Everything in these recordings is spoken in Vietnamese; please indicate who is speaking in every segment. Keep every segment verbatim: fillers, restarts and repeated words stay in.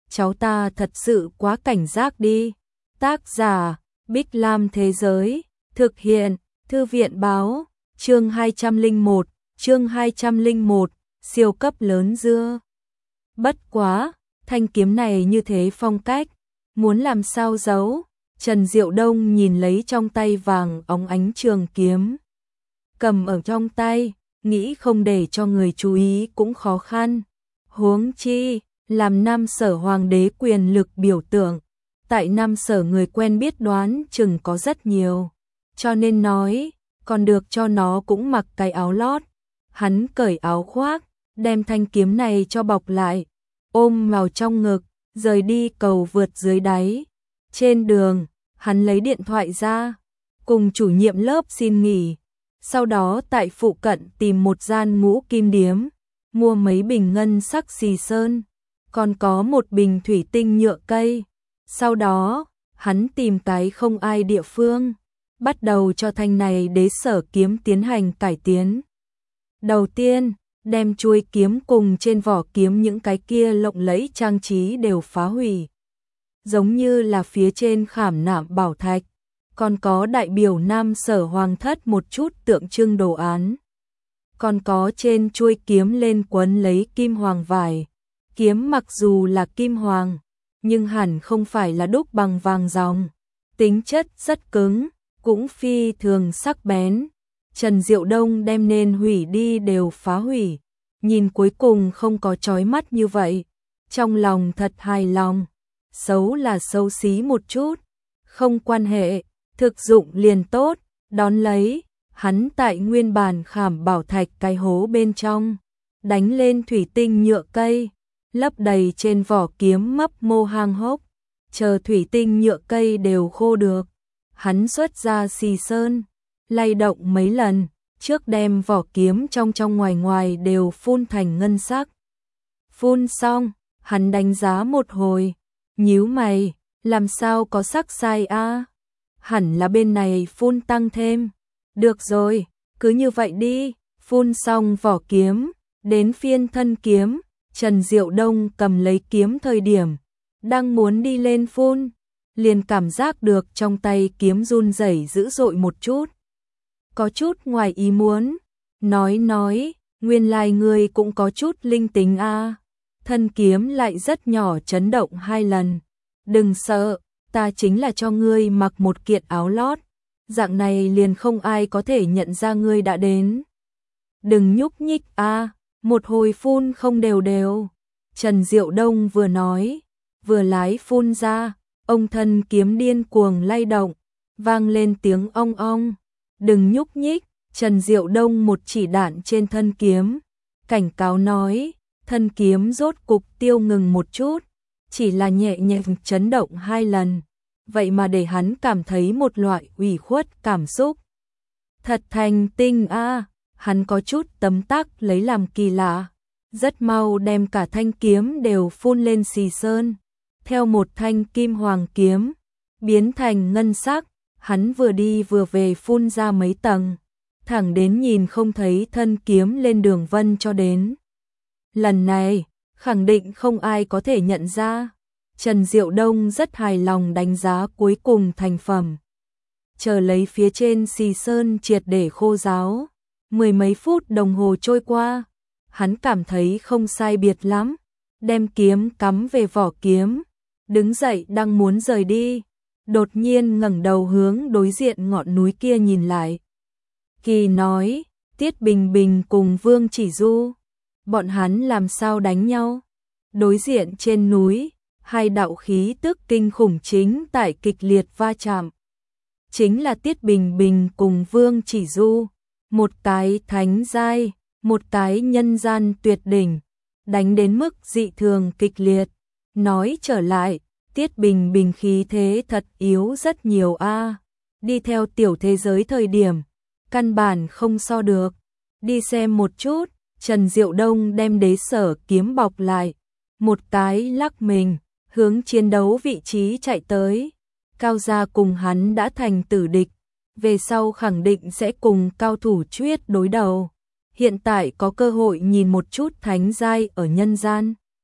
Speaker 1: cháu ta thật sự quá cảnh giác đi. Tác giả, Bích Lam Thế Giới, thực hiện, Thư viện Báo, chương hai trăm lẻ một, chương hai trăm lẻ một, siêu cấp lớn dưa. Bất quá, thanh kiếm này như thế phong cách, muốn làm sao giấu. Trần Diệu Đông nhìn lấy trong tay vàng óng ánh trường kiếm, cầm ở trong tay, nghĩ không để cho người chú ý cũng khó khăn. Huống chi, làm Nam Sở hoàng đế quyền lực biểu tượng, tại Nam Sở người quen biết đoán chừng có rất nhiều, cho nên nói, còn được cho nó cũng mặc cái áo lót. Hắn cởi áo khoác, đem thanh kiếm này cho bọc lại, ôm vào trong ngực, rời đi cầu vượt dưới đáy. Trên đường, hắn lấy điện thoại ra, cùng chủ nhiệm lớp xin nghỉ, sau đó tại phụ cận tìm một gian ngũ kim điếm, mua mấy bình ngân sắc xì sơn, còn có một bình thủy tinh nhựa cây. Sau đó, hắn tìm cái không ai địa phương, bắt đầu cho thanh này đế sở kiếm tiến hành cải tiến. Đầu tiên, đem chuôi kiếm cùng trên vỏ kiếm những cái kia lộng lẫy trang trí đều phá hủy, giống như là phía trên khảm nạm bảo thạch, còn có đại biểu Nam Sở hoàng thất một chút tượng trưng đồ án. Còn có trên chuôi kiếm lên quấn lấy kim hoàng vải. Kiếm mặc dù là kim hoàng, nhưng hẳn không phải là đúc bằng vàng ròng, tính chất rất cứng, cũng phi thường sắc bén. Trần Diệu Đông đem nên hủy đi đều phá hủy, nhìn cuối cùng không có chói mắt như vậy, trong lòng thật hài lòng. Xấu là xấu xí một chút, không quan hệ, thực dụng liền tốt. Đón lấy, hắn tại nguyên bản khảm bảo thạch cái hố bên trong, đánh lên thủy tinh nhựa cây, lấp đầy trên vỏ kiếm mấp mô hang hốc. Chờ thủy tinh nhựa cây đều khô được, hắn xuất ra xì sơn, lay động mấy lần, trước đem vỏ kiếm trong trong ngoài ngoài đều phun thành ngân sắc. Phun xong, hắn đánh giá một hồi, nhíu mày, làm sao có sắc sai a? À? Hẳn là bên này phun tăng thêm. Được rồi, cứ như vậy đi. Phun xong vỏ kiếm, đến phiên thân kiếm, Trần Diệu Đông cầm lấy kiếm thời điểm, đang muốn đi lên phun, liền cảm giác được trong tay kiếm run rẩy dữ dội một chút. Có chút ngoài ý muốn, nói nói, nguyên lai người cũng có chút linh tính a. À. Thân kiếm lại rất nhỏ chấn động hai lần. Đừng sợ, ta chính là cho ngươi mặc một kiện áo lót, dạng này liền không ai có thể nhận ra ngươi đã đến. Đừng nhúc nhích a, à, một hồi phun không đều đều. Trần Diệu Đông vừa nói, vừa lái phun ra, ông thân kiếm điên cuồng lay động, vang lên tiếng ong ong. Đừng nhúc nhích, Trần Diệu Đông một chỉ đạn trên thân kiếm, cảnh cáo nói, thân kiếm rốt cục tiêu ngừng một chút, chỉ là nhẹ nhẹ chấn động hai lần, vậy mà để hắn cảm thấy một loại ủy khuất cảm xúc. Thật thành tinh a, à, hắn có chút tấm tắc lấy làm kỳ lạ, rất mau đem cả thanh kiếm đều phun lên xì sơn, theo một thanh kim hoàng kiếm, biến thành ngân sắc, hắn vừa đi vừa về phun ra mấy tầng, thẳng đến nhìn không thấy thân kiếm lên đường vân cho đến. Lần này, khẳng định không ai có thể nhận ra. Trần Diệu Đông rất hài lòng đánh giá cuối cùng thành phẩm. Chờ lấy phía trên xì sơn triệt để khô ráo. Mười mấy phút đồng hồ trôi qua, hắn cảm thấy không sai biệt lắm, đem kiếm cắm về vỏ kiếm, đứng dậy đang muốn rời đi, đột nhiên ngẩng đầu hướng đối diện ngọn núi kia nhìn lại. Kỳ nói, Tiết Bình Bình cùng Vương Chỉ Du, bọn hắn làm sao đánh nhau? Đối diện trên núi, hai đạo khí tức kinh khủng chính tại kịch liệt va chạm. Chính là Tiết Bình Bình cùng Vương Chỉ Du, một cái thánh giai, một cái nhân gian tuyệt đỉnh, đánh đến mức dị thường kịch liệt. Nói trở lại, Tiết Bình Bình khí thế thật yếu rất nhiều a. À. Đi theo tiểu thế giới thời điểm, căn bản không so được. Đi xem một chút, Trần Diệu Đông đem đế sở kiếm bọc lại, một cái lắc mình, hướng chiến đấu vị trí chạy tới. Cao gia cùng hắn đã thành tử địch, về sau khẳng định sẽ cùng cao thủ chuyết đối đầu. Hiện tại có cơ hội nhìn một chút thánh giai ở nhân gian.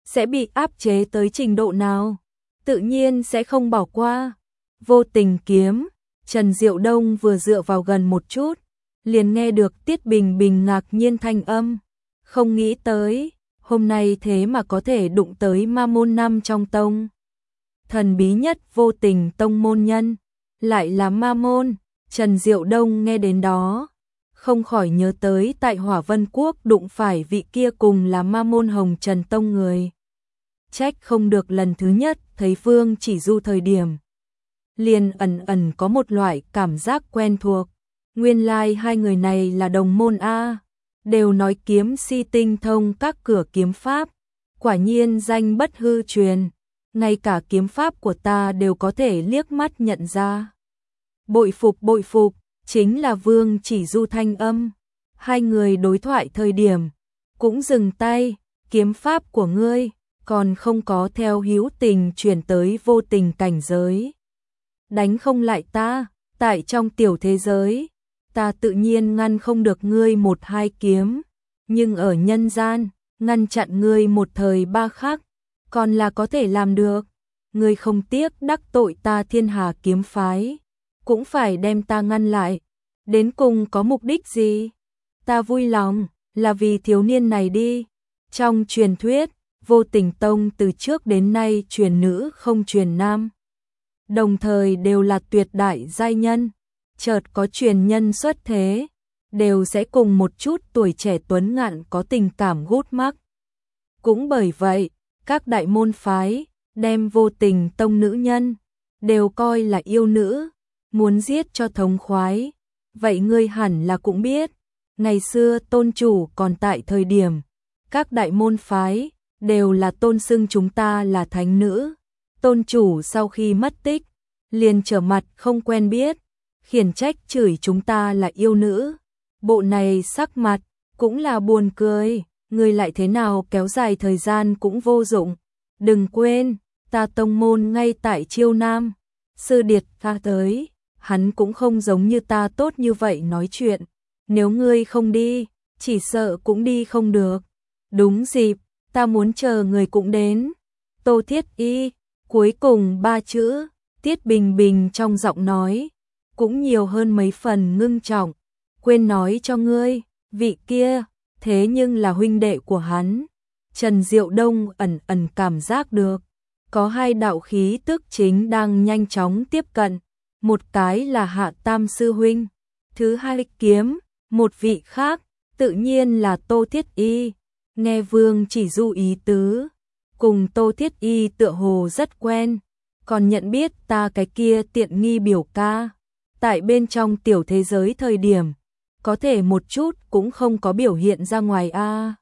Speaker 1: sẽ bị áp chế tới trình độ nào, tự nhiên sẽ không bỏ qua. Vô tình kiếm, Trần Diệu Đông vừa dựa vào gần một chút, liền nghe được Tiết Bình Bình ngạc nhiên thanh âm, không nghĩ tới, hôm nay thế mà có thể đụng tới ma môn năm trong tông. Thần bí nhất Vô Tình tông môn nhân, lại là ma môn. Trần Diệu Đông nghe đến đó, không khỏi nhớ tới tại Hỏa Vân Quốc đụng phải vị kia cùng là ma môn Hồng Trần tông người. Trách không được lần thứ nhất thấy Vương Chỉ Du thời điểm, liền ẩn ẩn có một loại cảm giác quen thuộc. Nguyên lai like hai người này là đồng môn a, đều nói kiếm si tinh thông các cửa kiếm pháp, quả nhiên danh bất hư truyền, ngay cả kiếm pháp của ta đều có thể liếc mắt nhận ra. Bội phục bội phục, chính là Vương Chỉ Du thanh âm. Hai người đối thoại thời điểm, cũng dừng tay, kiếm pháp của ngươi, còn không có theo hữu tình chuyển tới vô tình cảnh giới. Đánh không lại ta, tại trong tiểu thế giới, ta tự nhiên ngăn không được ngươi một hai kiếm, nhưng ở nhân gian, ngăn chặn ngươi một thời ba khắc, còn là có thể làm được. Ngươi không tiếc đắc tội ta Thiên Hà kiếm phái, cũng phải đem ta ngăn lại, đến cùng có mục đích gì? Ta vui lòng, là vì thiếu niên này đi. Trong truyền thuyết, Vô Tình tông từ trước đến nay truyền nữ không truyền nam, đồng thời đều là tuyệt đại giai nhân, chợt có truyền nhân xuất thế, đều sẽ cùng một chút tuổi trẻ tuấn ngạn có tình cảm gút mắc. Cũng bởi vậy, các đại môn phái đem Vô Tình tông nữ nhân đều coi là yêu nữ, muốn giết cho thống khoái. Vậy ngươi hẳn là cũng biết, ngày xưa tôn chủ còn tại thời điểm, các đại môn phái đều là tôn xưng chúng ta là thánh nữ. Tôn chủ sau khi mất tích, liền trở mặt không quen biết, khiển trách chửi chúng ta là yêu nữ. Bộ này sắc mặt cũng là buồn cười, ngươi lại thế nào kéo dài thời gian cũng vô dụng. Đừng quên, ta tông môn ngay tại Chiêu Nam, sư điệt ta tới, hắn cũng không giống như ta tốt như vậy nói chuyện. Nếu ngươi không đi, chỉ sợ cũng đi không được. Đúng dịp, ta muốn chờ người cũng đến. Tô Thiết Y, cuối cùng ba chữ, Tiết Bình Bình trong giọng nói, cũng nhiều hơn mấy phần ngưng trọng. Quên nói cho ngươi, vị kia, thế nhưng là huynh đệ của hắn. Trần Diệu Đông ẩn ẩn cảm giác được, có hai đạo khí tức chính đang nhanh chóng tiếp cận. Một cái là Hạ Tam sư huynh, thứ hai kiếm, một vị khác, tự nhiên là Tô Thiết Y. Nghe Vương Chỉ Du ý tứ, cùng Tô Thiết Y tựa hồ rất quen, còn nhận biết ta cái kia tiện nghi biểu ca. Tại bên trong tiểu thế giới thời điểm, có thể một chút cũng không có biểu hiện ra ngoài a. À.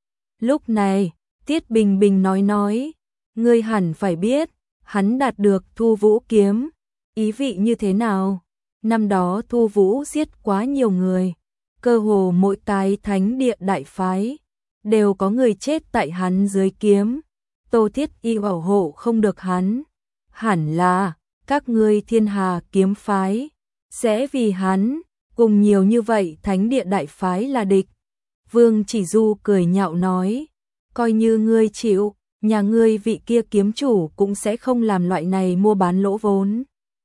Speaker 1: Lúc này, Tiết Bình Bình nói nói, ngươi hẳn phải biết, hắn đạt được Thu Vũ kiếm, ý vị như thế nào? Năm đó Thu Vũ giết quá nhiều người, cơ hồ mỗi cái thánh địa đại phái đều có người chết tại hắn dưới kiếm. Tô Thiết Y bảo hộ không được hắn, hẳn là các ngươi Thiên Hà kiếm phái sẽ vì hắn cùng nhiều như vậy thánh địa đại phái là địch. Vương Chỉ Du cười nhạo nói, coi như ngươi chịu, nhà ngươi vị kia kiếm chủ cũng sẽ không làm loại này mua bán lỗ vốn.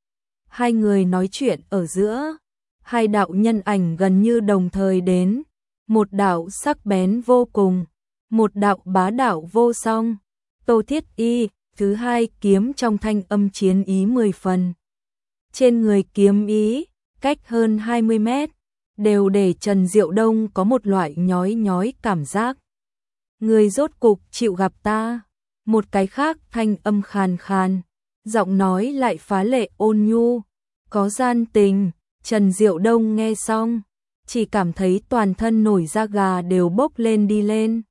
Speaker 1: Hai người nói chuyện ở giữa, hai đạo nhân ảnh gần như đồng thời đến, một đạo sắc bén vô cùng, một đạo bá đạo vô song. Tô Thiết Y, thứ hai kiếm trong thanh âm chiến ý mười phần. Trên người kiếm ý, cách hơn hai mươi mét, đều để Trần Diệu Đông có một loại nhói nhói cảm giác. Người rốt cục chịu gặp ta. Một cái khác thanh âm khàn khàn, giọng nói lại phá lệ ôn nhu, có gian tình. Trần Diệu Đông nghe xong, chỉ cảm thấy toàn thân nổi da gà đều bốc lên đi lên.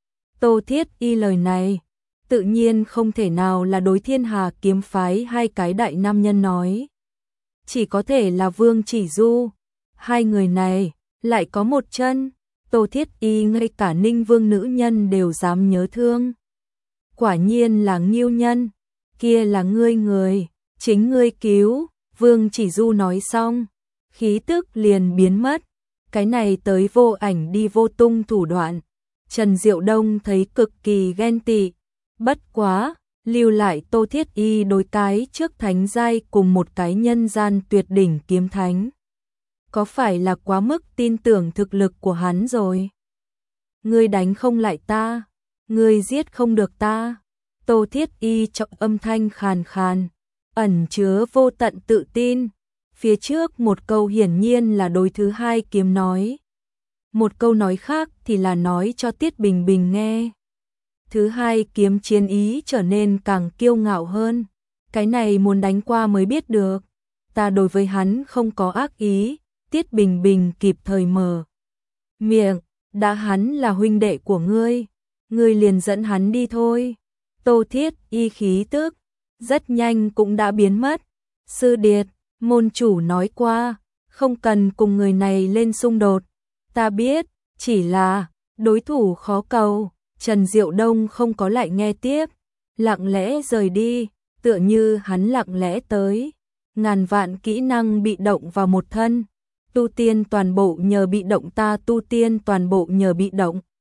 Speaker 1: Tô Thiết Y lời này, tự nhiên không thể nào là đối Thiên Hà kiếm phái hai cái đại nam nhân nói. Chỉ có thể là Vương Chỉ Du. Hai người này, lại có một chân. Tô Thiết Y ngay cả Ninh Vương nữ nhân đều dám nhớ thương. Quả nhiên là nghiêu nhân, kia là ngươi người, chính ngươi cứu. Vương Chỉ Du nói xong, khí tức liền biến mất. Cái này tới vô ảnh đi vô tung thủ đoạn. Trần Diệu Đông thấy cực kỳ ghen tị, Bất quá, lưu lại Tô Thiết Y đối cái trước thánh giai cùng một cái nhân gian tuyệt đỉnh kiếm thánh. Có phải là quá mức tin tưởng thực lực của hắn rồi? Ngươi đánh không lại ta, ngươi giết không được ta. Tô Thiết Y trọng âm thanh khàn khàn, ẩn chứa vô tận tự tin. Phía trước một câu hiển nhiên là đối thứ hai kiếm nói. Một câu nói khác thì là nói cho Tiết Bình Bình nghe. Thứ hai kiếm chiến ý trở nên càng kiêu ngạo hơn. Cái này muốn đánh qua mới biết được. Ta đối với hắn không có ác ý. Tiết Bình Bình kịp thời mở miệng, đã hắn là huynh đệ của ngươi, ngươi liền dẫn hắn đi thôi. Tô Thiết Y khí tức rất nhanh cũng đã biến mất. Sư điệt, môn chủ nói qua, không cần cùng người này lên xung đột. Ta biết, chỉ là đối thủ khó cầu. Trần Diệu Đông không có lại nghe tiếp, lặng lẽ rời đi, tựa như hắn lặng lẽ tới. Ngàn vạn kỹ năng bị động vào một thân, tu tiên toàn bộ nhờ bị động, ta tu tiên toàn bộ nhờ bị động.